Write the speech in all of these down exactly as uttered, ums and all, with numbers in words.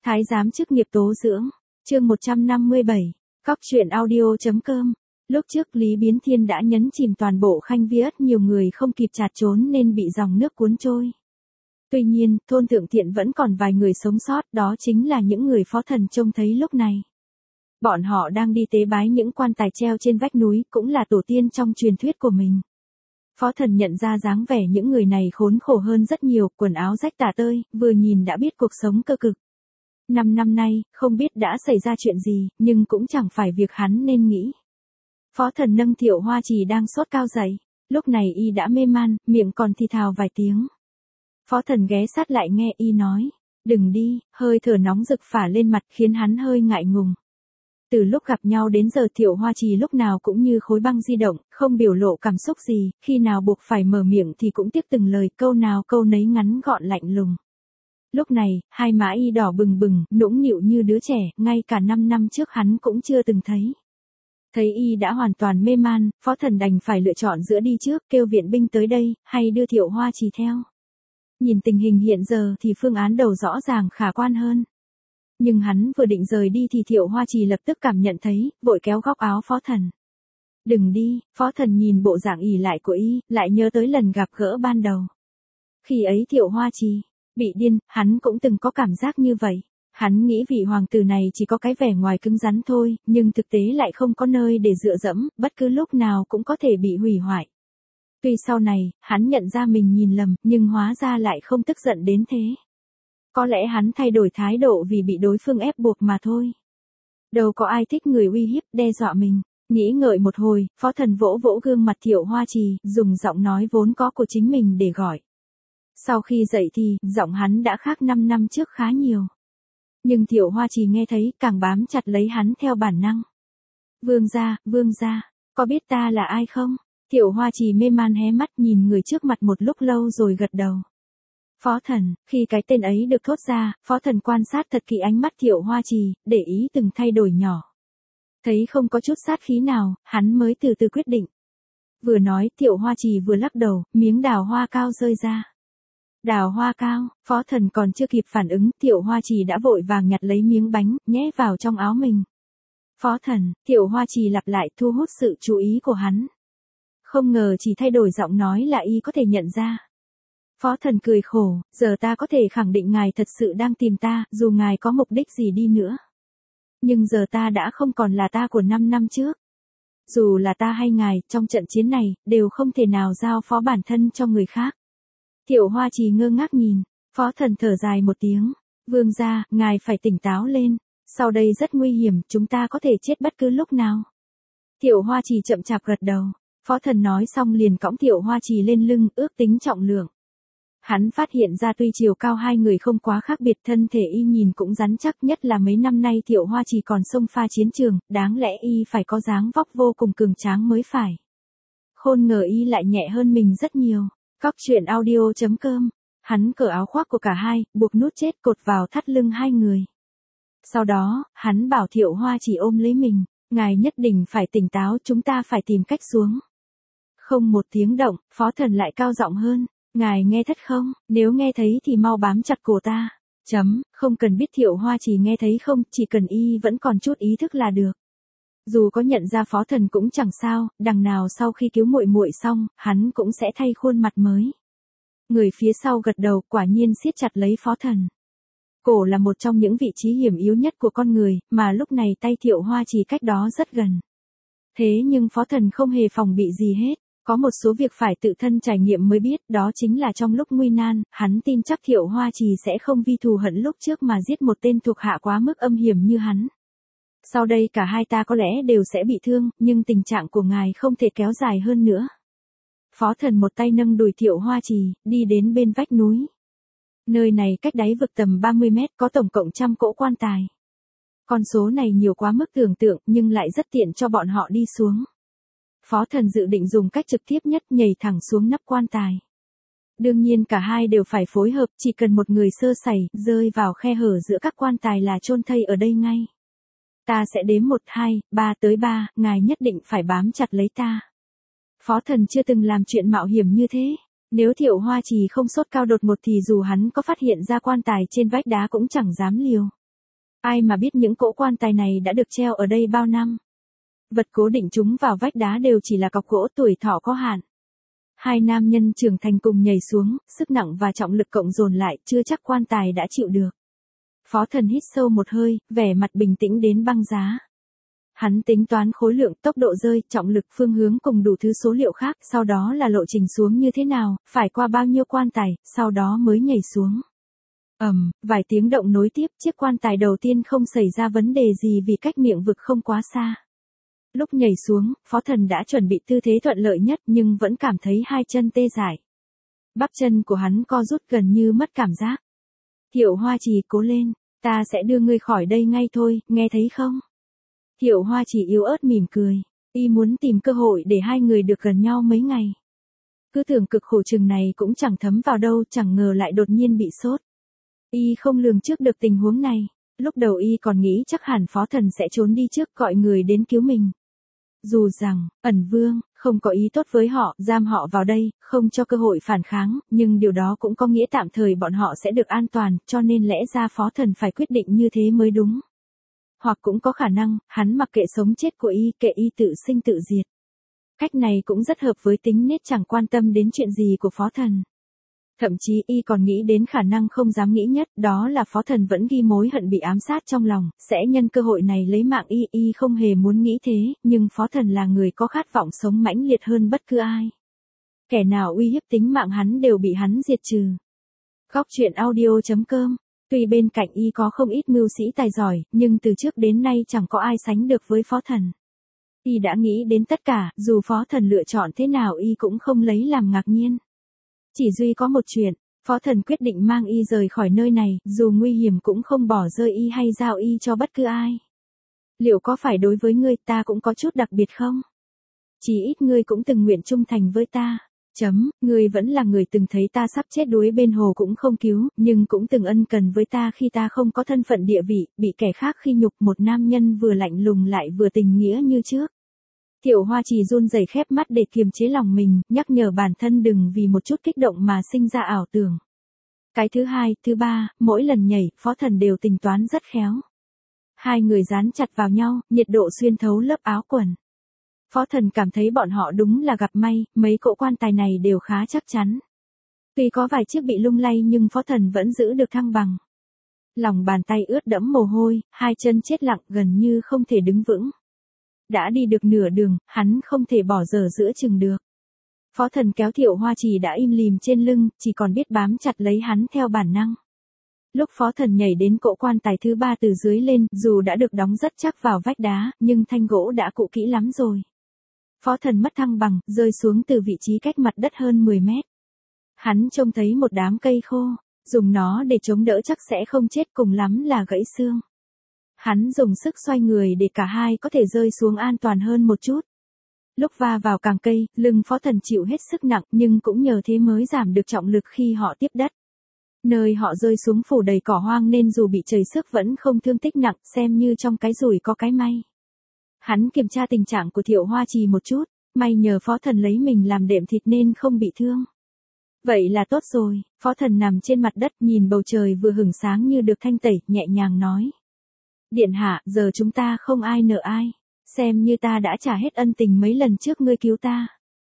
Thái giám chức nghiệp tố dưỡng, chương một trăm năm mươi bảy, cóc truyện audio.com. Lúc trước Lý Biến Thiên đã nhấn chìm toàn bộ Khanh Viết, nhiều người không kịp chạt trốn nên bị dòng nước cuốn trôi. Tuy nhiên, thôn Thượng Thiện vẫn còn vài người sống sót, đó chính là những người Phó Thần trông thấy lúc này. Bọn họ đang đi tế bái những quan tài treo trên vách núi, cũng là tổ tiên trong truyền thuyết của mình. Phó Thần nhận ra dáng vẻ những người này khốn khổ hơn rất nhiều, quần áo rách tả tơi, vừa nhìn đã biết cuộc sống cơ cực. Năm năm nay, không biết đã xảy ra chuyện gì, nhưng cũng chẳng phải việc hắn nên nghĩ. Phó Thần nâng Thiệu Hoa Trì đang sốt cao dậy, lúc này y đã mê man, miệng còn thì thào vài tiếng. Phó Thần ghé sát lại nghe y nói, đừng đi, hơi thở nóng rực phả lên mặt khiến hắn hơi ngại ngùng. Từ lúc gặp nhau đến giờ Thiệu Hoa Trì lúc nào cũng như khối băng di động, không biểu lộ cảm xúc gì, khi nào buộc phải mở miệng thì cũng tiếp từng lời, câu nào câu nấy ngắn gọn lạnh lùng. Lúc này, hai má y đỏ bừng bừng, nũng nịu như đứa trẻ, ngay cả năm năm trước hắn cũng chưa từng thấy. Thấy y đã hoàn toàn mê man, Phó Thần đành phải lựa chọn giữa đi trước, kêu viện binh tới đây, hay đưa Thiệu Hoa Trì theo. Nhìn tình hình hiện giờ thì phương án đầu rõ ràng khả quan hơn. Nhưng hắn vừa định rời đi thì Thiệu Hoa Trì lập tức cảm nhận thấy, vội kéo góc áo Phó Thần. Đừng đi, Phó Thần nhìn bộ dạng ỉ lại của y, lại nhớ tới lần gặp gỡ ban đầu. Khi ấy Thiệu Hoa Trì bị điên, hắn cũng từng có cảm giác như vậy. Hắn nghĩ vị hoàng tử này chỉ có cái vẻ ngoài cứng rắn thôi, nhưng thực tế lại không có nơi để dựa dẫm, bất cứ lúc nào cũng có thể bị hủy hoại. Tuy sau này, hắn nhận ra mình nhìn lầm, nhưng hóa ra lại không tức giận đến thế. Có lẽ hắn thay đổi thái độ vì bị đối phương ép buộc mà thôi. Đâu có ai thích người uy hiếp, đe dọa mình. Nghĩ ngợi một hồi, Phó Thần vỗ vỗ gương mặt Thiệu Hoa Trì, dùng giọng nói vốn có của chính mình để gọi. Sau khi dậy thì, giọng hắn đã khác năm năm trước khá nhiều. Nhưng Thiệu Hoa Trì nghe thấy, càng bám chặt lấy hắn theo bản năng. Vương gia, vương gia, có biết ta là ai không? Thiệu Hoa Trì mê man hé mắt nhìn người trước mặt một lúc lâu rồi gật đầu. Phó Thần, khi cái tên ấy được thốt ra, Phó Thần quan sát thật kỹ ánh mắt Thiệu Hoa Trì, để ý từng thay đổi nhỏ. Thấy không có chút sát khí nào, hắn mới từ từ quyết định. Vừa nói, Thiệu Hoa Trì vừa lắc đầu, miếng đào hoa cao rơi ra. Đào hoa cao, Phó Thần còn chưa kịp phản ứng, Thiệu Hoa Trì đã vội vàng nhặt lấy miếng bánh, nhét vào trong áo mình. Phó Thần, Thiệu Hoa Trì lặp lại thu hút sự chú ý của hắn. Không ngờ chỉ thay đổi giọng nói là y có thể nhận ra. Phó Thần cười khổ, giờ ta có thể khẳng định ngài thật sự đang tìm ta, dù ngài có mục đích gì đi nữa. Nhưng giờ ta đã không còn là ta của năm năm trước. Dù là ta hay ngài, trong trận chiến này, đều không thể nào giao phó bản thân cho người khác. Thiệu Hoa Trì ngơ ngác nhìn, Phó Thần thở dài một tiếng, vương gia, ngài phải tỉnh táo lên, sau đây rất nguy hiểm, chúng ta có thể chết bất cứ lúc nào. Thiệu Hoa Trì chậm chạp gật đầu, Phó Thần nói xong liền cõng Thiệu Hoa Trì lên lưng, ước tính trọng lượng. Hắn phát hiện ra tuy chiều cao hai người không quá khác biệt, thân thể y nhìn cũng rắn chắc, nhất là mấy năm nay Thiệu Hoa Trì còn xông pha chiến trường, đáng lẽ y phải có dáng vóc vô cùng cường tráng mới phải. Khôn ngờ y lại nhẹ hơn mình rất nhiều. Cóc truyện audio.com. Hắn cởi áo khoác của cả hai, buộc nút chết cột vào thắt lưng hai người. Sau đó, hắn bảo Thiệu Hoa Trì ôm lấy mình, ngài nhất định phải tỉnh táo, chúng ta phải tìm cách xuống. Không một tiếng động, Phó Thần lại cao giọng hơn, ngài nghe thất không, nếu nghe thấy thì mau bám chặt cổ ta. Chấm, không cần biết Thiệu Hoa Trì nghe thấy không, chỉ cần y vẫn còn chút ý thức là được. Dù có nhận ra Phó Thần cũng chẳng sao, đằng nào sau khi cứu muội muội xong, hắn cũng sẽ thay khuôn mặt mới. Người phía sau gật đầu, quả nhiên siết chặt lấy Phó Thần. Cổ là một trong những vị trí hiểm yếu nhất của con người, mà lúc này tay Thiệu Hoa Trì cách đó rất gần. Thế nhưng Phó Thần không hề phòng bị gì hết, có một số việc phải tự thân trải nghiệm mới biết, đó chính là trong lúc nguy nan, hắn tin chắc Thiệu Hoa Trì sẽ không vi thù hận lúc trước mà giết một tên thuộc hạ quá mức âm hiểm như hắn. Sau đây cả hai ta có lẽ đều sẽ bị thương, nhưng tình trạng của ngài không thể kéo dài hơn nữa. Phó Thần một tay nâng đùi Thiệu Hoa Trì, đi đến bên vách núi. Nơi này cách đáy vực tầm ba mươi mét, có tổng cộng trăm cỗ quan tài. Con số này nhiều quá mức tưởng tượng, nhưng lại rất tiện cho bọn họ đi xuống. Phó Thần dự định dùng cách trực tiếp nhất, nhảy thẳng xuống nắp quan tài. Đương nhiên cả hai đều phải phối hợp, chỉ cần một người sơ sẩy, rơi vào khe hở giữa các quan tài là chôn thây ở đây ngay. Ta sẽ đếm một, hai, ba tới ba, ngài nhất định phải bám chặt lấy ta. Phó Thần chưa từng làm chuyện mạo hiểm như thế. Nếu Thiệu Hoa Trì không sốt cao đột ngột thì dù hắn có phát hiện ra quan tài trên vách đá cũng chẳng dám liều. Ai mà biết những cỗ quan tài này đã được treo ở đây bao năm. Vật cố định chúng vào vách đá đều chỉ là cọc gỗ tuổi thọ có hạn. Hai nam nhân trưởng thành cùng nhảy xuống, sức nặng và trọng lực cộng dồn lại, chưa chắc quan tài đã chịu được. Phó Thần hít sâu một hơi, vẻ mặt bình tĩnh đến băng giá. Hắn tính toán khối lượng, tốc độ rơi, trọng lực, phương hướng cùng đủ thứ số liệu khác, sau đó là lộ trình xuống như thế nào, phải qua bao nhiêu quan tài, sau đó mới nhảy xuống. Ầm, um, vài tiếng động nối tiếp, chiếc quan tài đầu tiên không xảy ra vấn đề gì vì cách miệng vực không quá xa. Lúc nhảy xuống, Phó Thần đã chuẩn bị tư thế thuận lợi nhất nhưng vẫn cảm thấy hai chân tê dại. Bắp chân của hắn co rút gần như mất cảm giác. Thiệu Hoa Trì cố lên, ta sẽ đưa ngươi khỏi đây ngay thôi, nghe thấy không? Thiệu Hoa Trì yếu ớt mỉm cười, y muốn tìm cơ hội để hai người được gần nhau mấy ngày. Cứ tưởng cực khổ chừng này cũng chẳng thấm vào đâu, chẳng ngờ lại đột nhiên bị sốt. Y không lường trước được tình huống này, lúc đầu y còn nghĩ chắc hẳn Phó Thần sẽ trốn đi trước gọi người đến cứu mình. Dù rằng, Ẩn Vương, không có ý tốt với họ, giam họ vào đây, không cho cơ hội phản kháng, nhưng điều đó cũng có nghĩa tạm thời bọn họ sẽ được an toàn, cho nên lẽ ra Phó Thần phải quyết định như thế mới đúng. Hoặc cũng có khả năng, hắn mặc kệ sống chết của y, kệ y tự sinh tự diệt. Cách này cũng rất hợp với tính nết chẳng quan tâm đến chuyện gì của Phó Thần. Thậm chí y còn nghĩ đến khả năng không dám nghĩ nhất, đó là Phó Thần vẫn ghi mối hận bị ám sát trong lòng, sẽ nhân cơ hội này lấy mạng y. Y không hề muốn nghĩ thế, nhưng Phó Thần là người có khát vọng sống mãnh liệt hơn bất cứ ai. Kẻ nào uy hiếp tính mạng hắn đều bị hắn diệt trừ. Góc truyện audio chấm com. Tuy bên cạnh y có không ít mưu sĩ tài giỏi, nhưng từ trước đến nay chẳng có ai sánh được với Phó Thần. Y đã nghĩ đến tất cả, dù Phó Thần lựa chọn thế nào y cũng không lấy làm ngạc nhiên. Chỉ duy có một chuyện, Phó Thần quyết định mang y rời khỏi nơi này, dù nguy hiểm cũng không bỏ rơi y hay giao y cho bất cứ ai. Liệu có phải đối với ngươi ta cũng có chút đặc biệt không? Chỉ ít ngươi cũng từng nguyện trung thành với ta. Chấm, ngươi vẫn là người từng thấy ta sắp chết đuối bên hồ cũng không cứu, nhưng cũng từng ân cần với ta khi ta không có thân phận địa vị, bị kẻ khác khi nhục, một nam nhân vừa lạnh lùng lại vừa tình nghĩa như trước. Thiệu Hoa Trì run rẩy khép mắt để kiềm chế lòng mình, nhắc nhở bản thân đừng vì một chút kích động mà sinh ra ảo tưởng. Cái thứ hai, thứ ba, mỗi lần nhảy, Phó Thần đều tính toán rất khéo. Hai người dán chặt vào nhau, nhiệt độ xuyên thấu lớp áo quần. Phó Thần cảm thấy bọn họ đúng là gặp may, mấy cỗ quan tài này đều khá chắc chắn. Tuy có vài chiếc bị lung lay nhưng Phó Thần vẫn giữ được thăng bằng. Lòng bàn tay ướt đẫm mồ hôi, hai chân chết lặng gần như không thể đứng vững. Đã đi được nửa đường, hắn không thể bỏ dở giữa chừng được. Phó Thần kéo Thiệu Hoa Trì đã im lìm trên lưng, chỉ còn biết bám chặt lấy hắn theo bản năng. Lúc Phó Thần nhảy đến cỗ quan tài thứ ba từ dưới lên, dù đã được đóng rất chắc vào vách đá, nhưng thanh gỗ đã cũ kỹ lắm rồi. Phó Thần mất thăng bằng, rơi xuống từ vị trí cách mặt đất hơn mười mét. Hắn trông thấy một đám cây khô, dùng nó để chống đỡ chắc sẽ không chết, cùng lắm là gãy xương. Hắn dùng sức xoay người để cả hai có thể rơi xuống an toàn hơn một chút. Lúc va vào càng cây, lưng Phó Thần chịu hết sức nặng nhưng cũng nhờ thế mới giảm được trọng lực khi họ tiếp đất. Nơi họ rơi xuống phủ đầy cỏ hoang nên dù bị chảy xước vẫn không thương tích nặng, xem như trong cái rủi có cái may. Hắn kiểm tra tình trạng của Thiệu Hoa Trì một chút, may nhờ Phó Thần lấy mình làm đệm thịt nên không bị thương. Vậy là tốt rồi, Phó Thần nằm trên mặt đất nhìn bầu trời vừa hửng sáng như được thanh tẩy, nhẹ nhàng nói. Điện hạ, giờ chúng ta không ai nợ ai, xem như ta đã trả hết ân tình mấy lần trước ngươi cứu ta.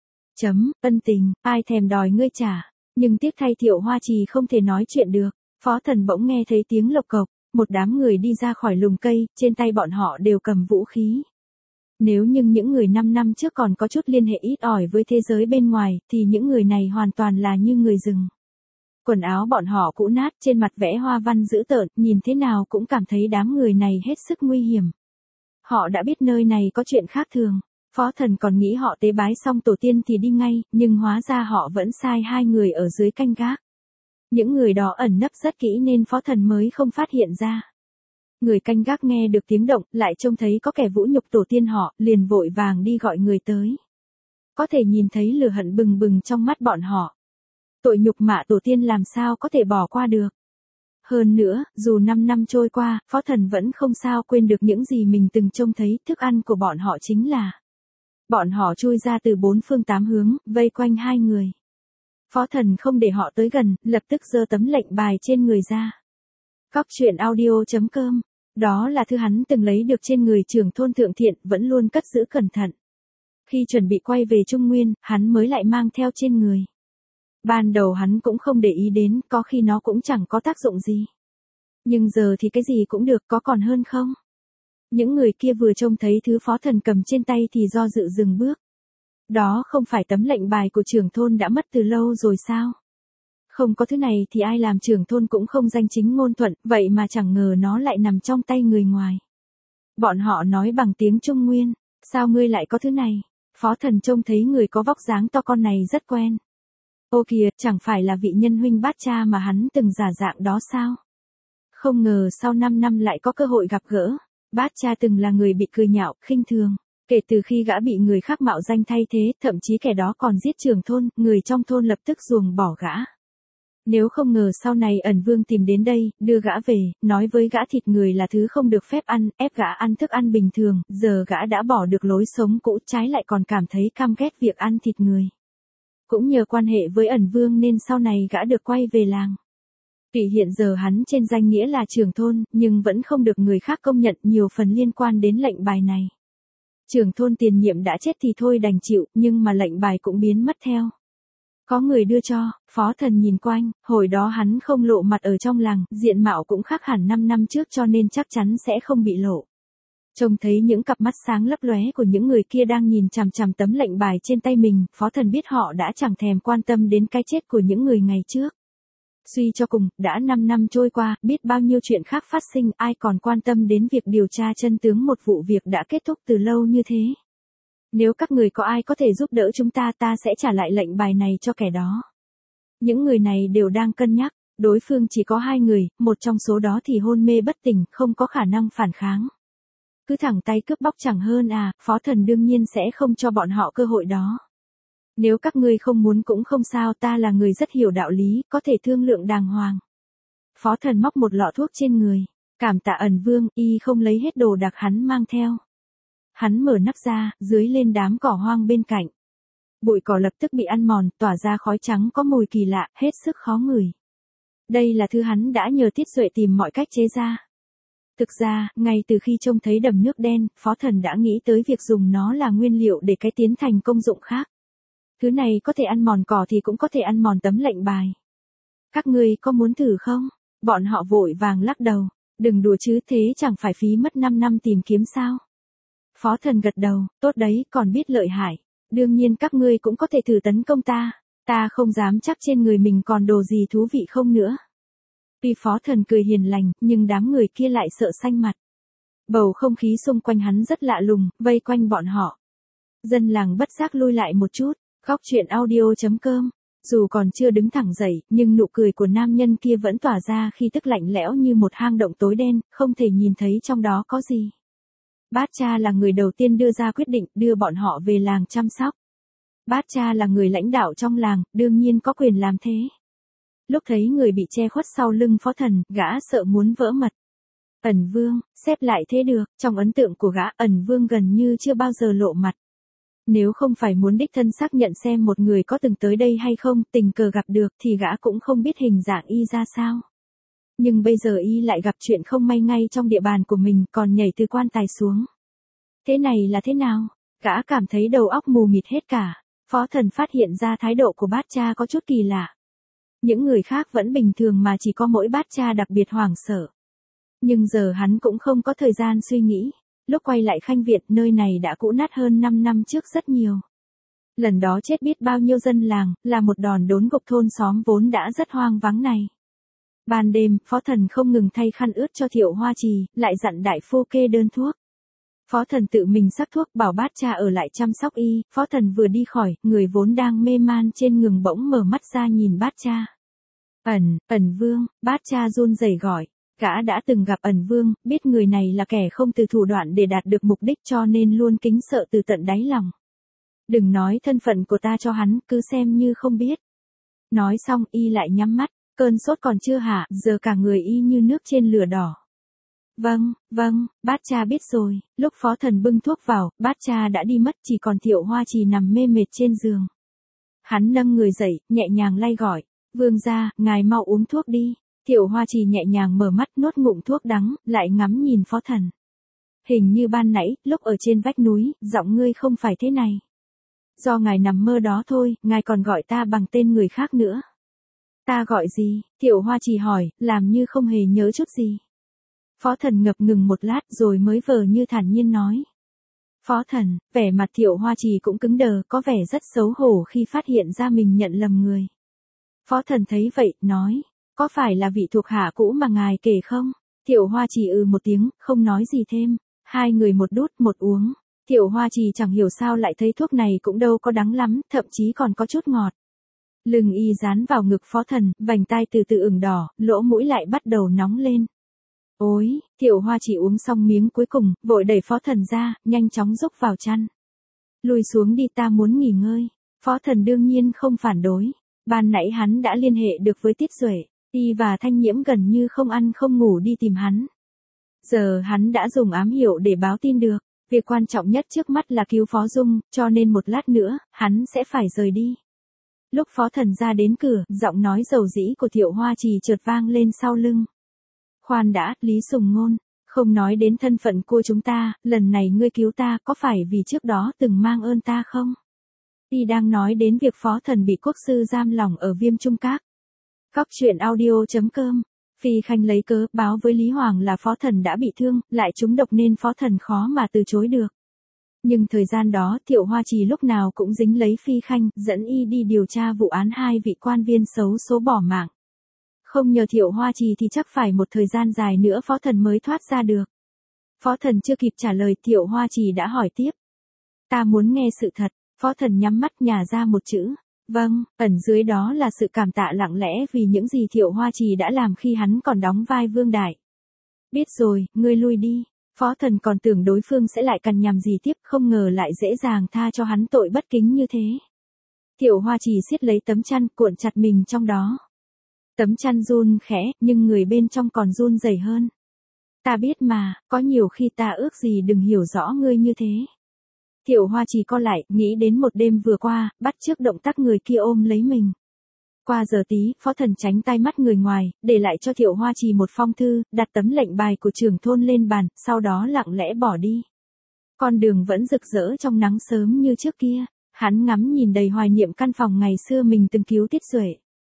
Chấm, ân tình, ai thèm đòi ngươi trả, nhưng tiếc thay Thiệu Hoa Trì không thể nói chuyện được. Phó Thần bỗng nghe thấy tiếng lộc cộc, một đám người đi ra khỏi lùm cây, trên tay bọn họ đều cầm vũ khí. Nếu như những người năm năm trước còn có chút liên hệ ít ỏi với thế giới bên ngoài, thì những người này hoàn toàn là như người rừng. Quần áo bọn họ cũ nát, trên mặt vẽ hoa văn dữ tợn, nhìn thế nào cũng cảm thấy đám người này hết sức nguy hiểm. Họ đã biết nơi này có chuyện khác thường. Phó Thần còn nghĩ họ tế bái xong tổ tiên thì đi ngay, nhưng hóa ra họ vẫn sai hai người ở dưới canh gác. Những người đó ẩn nấp rất kỹ nên Phó Thần mới không phát hiện ra. Người canh gác nghe được tiếng động, lại trông thấy có kẻ vũ nhục tổ tiên họ, liền vội vàng đi gọi người tới. Có thể nhìn thấy lửa hận bừng bừng trong mắt bọn họ. Tội nhục mạ tổ tiên làm sao có thể bỏ qua được. Hơn nữa, dù năm năm trôi qua, Phó Thần vẫn không sao quên được những gì mình từng trông thấy, thức ăn của bọn họ chính là. Bọn họ chui ra từ bốn phương tám hướng, vây quanh hai người. Phó Thần không để họ tới gần, lập tức giơ tấm lệnh bài trên người ra. Góc truyện audio chấm com Đó là thứ hắn từng lấy được trên người trưởng thôn Thượng Thiện, vẫn luôn cất giữ cẩn thận. Khi chuẩn bị quay về Trung Nguyên, hắn mới lại mang theo trên người. Ban đầu hắn cũng không để ý đến, có khi nó cũng chẳng có tác dụng gì. Nhưng giờ thì cái gì cũng được, có còn hơn không? Những người kia vừa trông thấy thứ Phó Thần cầm trên tay thì do dự dừng bước. Đó không phải tấm lệnh bài của trưởng thôn đã mất từ lâu rồi sao? Không có thứ này thì ai làm trưởng thôn cũng không danh chính ngôn thuận, vậy mà chẳng ngờ nó lại nằm trong tay người ngoài. Bọn họ nói bằng tiếng Trung Nguyên, sao ngươi lại có thứ này? Phó Thần trông thấy người có vóc dáng to con này rất quen. Ô kìa, chẳng phải là vị nhân huynh Bát Cha mà hắn từng giả dạng đó sao? Không ngờ sau năm năm lại có cơ hội gặp gỡ. Bát Cha từng là người bị cười nhạo, khinh thường. Kể từ khi gã bị người khác mạo danh thay thế, thậm chí kẻ đó còn giết trưởng thôn, người trong thôn lập tức ruồng bỏ gã. Nếu không ngờ sau này Ẩn Vương tìm đến đây, đưa gã về, nói với gã thịt người là thứ không được phép ăn, ép gã ăn thức ăn bình thường, giờ gã đã bỏ được lối sống cũ, trái lại còn cảm thấy căm ghét việc ăn thịt người. Cũng nhờ quan hệ với Ẩn Vương nên sau này gã được quay về làng. Tuy hiện giờ hắn trên danh nghĩa là trưởng thôn, nhưng vẫn không được người khác công nhận nhiều phần liên quan đến lệnh bài này. Trưởng thôn tiền nhiệm đã chết thì thôi đành chịu, nhưng mà lệnh bài cũng biến mất theo. Có người đưa cho, Phó Thần nhìn quanh, hồi đó hắn không lộ mặt ở trong làng, diện mạo cũng khác hẳn năm năm trước cho nên chắc chắn sẽ không bị lộ. Trông thấy những cặp mắt sáng lấp lóe của những người kia đang nhìn chằm chằm tấm lệnh bài trên tay mình, Phó Thần biết họ đã chẳng thèm quan tâm đến cái chết của những người ngày trước. Suy cho cùng, đã năm năm trôi qua, biết bao nhiêu chuyện khác phát sinh, ai còn quan tâm đến việc điều tra chân tướng một vụ việc đã kết thúc từ lâu như thế. Nếu các người có ai có thể giúp đỡ chúng ta, ta sẽ trả lại lệnh bài này cho kẻ đó. Những người này đều đang cân nhắc, đối phương chỉ có hai người, một trong số đó thì hôn mê bất tỉnh, không có khả năng phản kháng. Cứ thẳng tay cướp bóc chẳng hơn à, Phó Thần đương nhiên sẽ không cho bọn họ cơ hội đó. Nếu các ngươi không muốn cũng không sao, ta là người rất hiểu đạo lý, có thể thương lượng đàng hoàng. Phó Thần móc một lọ thuốc trên người, cảm tạ Ẩn Vương, y không lấy hết đồ đạc hắn mang theo. Hắn mở nắp ra, dưới lên đám cỏ hoang bên cạnh. Bụi cỏ lập tức bị ăn mòn, tỏa ra khói trắng có mùi kỳ lạ, hết sức khó ngửi. Đây là thứ hắn đã nhờ Tiết Duệ tìm mọi cách chế ra. Thực ra, ngay từ khi trông thấy đầm nước đen, Phó Thần đã nghĩ tới việc dùng nó là nguyên liệu để cái tiến thành công dụng khác. Thứ này có thể ăn mòn cỏ thì cũng có thể ăn mòn tấm lệnh bài. Các ngươi có muốn thử không? Bọn họ vội vàng lắc đầu. Đừng đùa chứ, thế chẳng phải phí mất năm năm tìm kiếm sao? Phó Thần gật đầu, tốt đấy, còn biết lợi hại. Đương nhiên các ngươi cũng có thể thử tấn công ta. Ta không dám chắc trên người mình còn đồ gì thú vị không nữa. Tuy Phó Thần cười hiền lành, nhưng đám người kia lại sợ xanh mặt. Bầu không khí xung quanh hắn rất lạ lùng, vây quanh bọn họ. Dân làng bất giác lui lại một chút. Góc truyện audio chấm com. Dù còn chưa đứng thẳng dậy, nhưng nụ cười của nam nhân kia vẫn tỏa ra khi tức lạnh lẽo như một hang động tối đen, không thể nhìn thấy trong đó có gì. Bát Cha là người đầu tiên đưa ra quyết định đưa bọn họ về làng chăm sóc. Bát Cha là người lãnh đạo trong làng, đương nhiên có quyền làm thế. Lúc thấy người bị che khuất sau lưng Phó Thần, gã sợ muốn vỡ mật. Ẩn Vương, xếp lại thế được, trong ấn tượng của gã, Ẩn Vương gần như chưa bao giờ lộ mặt. Nếu không phải muốn đích thân xác nhận xem một người có từng tới đây hay không, tình cờ gặp được thì gã cũng không biết hình dạng y ra sao. Nhưng bây giờ y lại gặp chuyện không may ngay trong địa bàn của mình, còn nhảy từ quan tài xuống. Thế này là thế nào? Gã cảm thấy đầu óc mù mịt hết cả. Phó Thần phát hiện ra thái độ của Bát Cha có chút kỳ lạ. Những người khác vẫn bình thường mà chỉ có mỗi Bát Cha đặc biệt hoảng sợ. Nhưng giờ hắn cũng không có thời gian suy nghĩ. Lúc quay lại Khanh Việt, nơi này đã cũ nát hơn năm năm trước rất nhiều. Lần đó chết biết bao nhiêu dân làng, là một đòn đốn gục thôn xóm vốn đã rất hoang vắng này. Ban đêm, Phó Thần không ngừng thay khăn ướt cho Thiệu Hoa Trì, lại dặn đại phu kê đơn thuốc. Phó Thần tự mình sắc thuốc bảo Bát Cha ở lại chăm sóc y. Phó Thần vừa đi khỏi, người vốn đang mê man trên giường bỗng mở mắt ra nhìn Bát Cha. Ẩn, Ẩn Vương, Bát Cha run rẩy gọi. Gã đã từng gặp Ẩn Vương, biết người này là kẻ không từ thủ đoạn để đạt được mục đích cho nên luôn kính sợ từ tận đáy lòng. Đừng nói thân phận của ta cho hắn, cứ xem như không biết. Nói xong y lại nhắm mắt, cơn sốt còn chưa hạ, giờ cả người y như nước trên lửa đỏ. Vâng, vâng, Bát Cha biết rồi. Lúc Phó Thần bưng thuốc vào, Bát Cha đã đi mất, chỉ còn Thiệu Hoa Trì nằm mê mệt trên giường. Hắn nâng người dậy, nhẹ nhàng lay gọi. Vương gia, ngài mau uống thuốc đi. Thiệu Hoa Trì nhẹ nhàng mở mắt nuốt ngụm thuốc đắng, lại ngắm nhìn Phó Thần. Hình như ban nãy, lúc ở trên vách núi, giọng ngươi không phải thế này. Do ngài nằm mơ đó thôi, ngài còn gọi ta bằng tên người khác nữa. Ta gọi gì? Thiệu Hoa Trì hỏi, làm như không hề nhớ chút gì. Phó Thần ngập ngừng một lát rồi mới vờ như thản nhiên nói. Phó Thần, vẻ mặt Thiệu Hoa Trì cũng cứng đờ, có vẻ rất xấu hổ khi phát hiện ra mình nhận lầm người. Phó Thần thấy vậy, nói, có phải là vị thuộc hạ cũ mà ngài kể không? Thiệu Hoa Trì ừ một tiếng, không nói gì thêm. Hai người một đút một uống. Thiệu Hoa Trì chẳng hiểu sao lại thấy thuốc này cũng đâu có đắng lắm, thậm chí còn có chút ngọt. Lưng y dán vào ngực Phó Thần, vành tai từ từ ửng đỏ, lỗ mũi lại bắt đầu nóng lên. Ôi, Thiệu Hoa Trì uống xong miếng cuối cùng, vội đẩy Phó Thần ra, nhanh chóng rúc vào chăn. Lùi xuống đi, ta muốn nghỉ ngơi. Phó Thần đương nhiên không phản đối. Ban nãy hắn đã liên hệ được với Tiết Duệ, y và Thanh Nhiễm gần như không ăn không ngủ đi tìm hắn. Giờ hắn đã dùng ám hiệu để báo tin được, việc quan trọng nhất trước mắt là cứu Phó Dung, cho nên một lát nữa, hắn sẽ phải rời đi. Lúc Phó Thần ra đến cửa, giọng nói dầu dĩ của Thiệu Hoa Trì chợt vang lên sau lưng. Khoan đã, Lý Sùng Ngôn, không nói đến thân phận của chúng ta, lần này ngươi cứu ta có phải vì trước đó từng mang ơn ta không? Y đang nói đến việc Phó Thần bị quốc sư giam lỏng ở Viêm Trung Các. Cóc truyện audio chấm com. Phi Khanh lấy cớ báo với Lý Hoàng là Phó Thần đã bị thương, lại trúng độc nên Phó Thần khó mà từ chối được. Nhưng thời gian đó Thiệu Hoa Trì lúc nào cũng dính lấy Phi Khanh, dẫn y đi điều tra vụ án hai vị quan viên xấu số bỏ mạng. Không nhờ Thiệu Hoa Trì thì chắc phải một thời gian dài nữa Phó Thần mới thoát ra được. Phó Thần chưa kịp trả lời, Thiệu Hoa Trì đã hỏi tiếp. Ta muốn nghe sự thật. Phó Thần nhắm mắt nhả ra một chữ. Vâng, ẩn dưới đó là sự cảm tạ lặng lẽ vì những gì Thiệu Hoa Trì đã làm khi hắn còn đóng vai Vương Đại. Biết rồi, ngươi lui đi. Phó Thần còn tưởng đối phương sẽ lại cằn nhằn gì tiếp, không ngờ lại dễ dàng tha cho hắn tội bất kính như thế. Thiệu Hoa Trì siết lấy tấm chăn, cuộn chặt mình trong đó. Tấm chăn run khẽ, nhưng người bên trong còn run rẩy hơn. Ta biết mà, có nhiều khi ta ước gì đừng hiểu rõ ngươi như thế. Thiệu Hoa Trì co lại, nghĩ đến một đêm vừa qua, bắt chước động tác người kia ôm lấy mình. Qua giờ tí, Phó Thần tránh tay mắt người ngoài, để lại cho Thiệu Hoa Trì một phong thư, đặt tấm lệnh bài của trưởng thôn lên bàn, sau đó lặng lẽ bỏ đi. Con đường vẫn rực rỡ trong nắng sớm như trước kia, hắn ngắm nhìn đầy hoài niệm căn phòng ngày xưa mình từng cứu Tiết Duệ.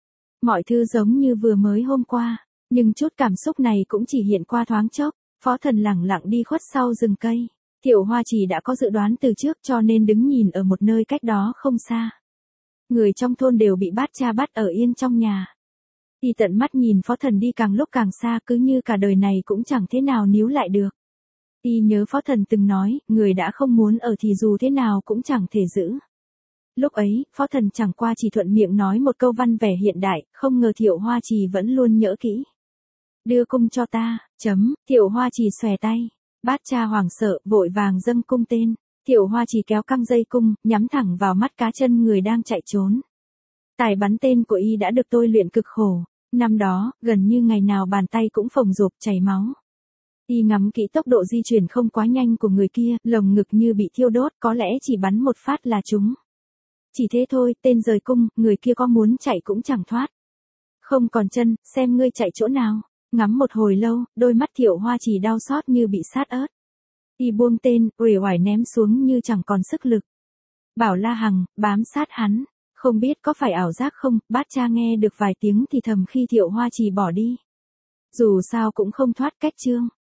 Mọi thứ giống như vừa mới hôm qua, nhưng chút cảm xúc này cũng chỉ hiện qua thoáng chốc. Phó Thần lặng lặng đi khuất sau rừng cây. Thiệu Hoa Trì đã có dự đoán từ trước cho nên đứng nhìn ở một nơi cách đó không xa. Người trong thôn đều bị bát cha bắt ở yên trong nhà. Y tận mắt nhìn Phó Thần đi càng lúc càng xa, cứ như cả đời này cũng chẳng thế nào níu lại được. Y nhớ Phó Thần từng nói, người đã không muốn ở thì dù thế nào cũng chẳng thể giữ. Lúc ấy, Phó Thần chẳng qua chỉ thuận miệng nói một câu văn vẻ hiện đại, không ngờ Thiệu Hoa Trì vẫn luôn nhớ kỹ. Đưa cung cho ta, chấm, Thiệu Hoa Trì xòe tay. Bát cha hoảng sợ, vội vàng dâng cung tên. Thiệu Hoa Trì kéo căng dây cung, nhắm thẳng vào mắt cá chân người đang chạy trốn. Tài bắn tên của y đã được tôi luyện cực khổ. Năm đó, gần như ngày nào bàn tay cũng phồng rộp chảy máu. Y ngắm kỹ tốc độ di chuyển không quá nhanh của người kia, lồng ngực như bị thiêu đốt, có lẽ chỉ bắn một phát là trúng. Chỉ thế thôi, tên rời cung, người kia có muốn chạy cũng chẳng thoát. Không còn chân, xem ngươi chạy chỗ nào. Ngắm một hồi lâu, đôi mắt Thiệu Hoa Trì đau xót như bị sát ớt. Y buông tên, uể oải ném xuống như chẳng còn sức lực. Bảo La Hằng, bám sát hắn. Không biết có phải ảo giác không, bát cha nghe được vài tiếng thì thầm khi Thiệu Hoa Trì bỏ đi. Dù sao cũng không thoát cách chương.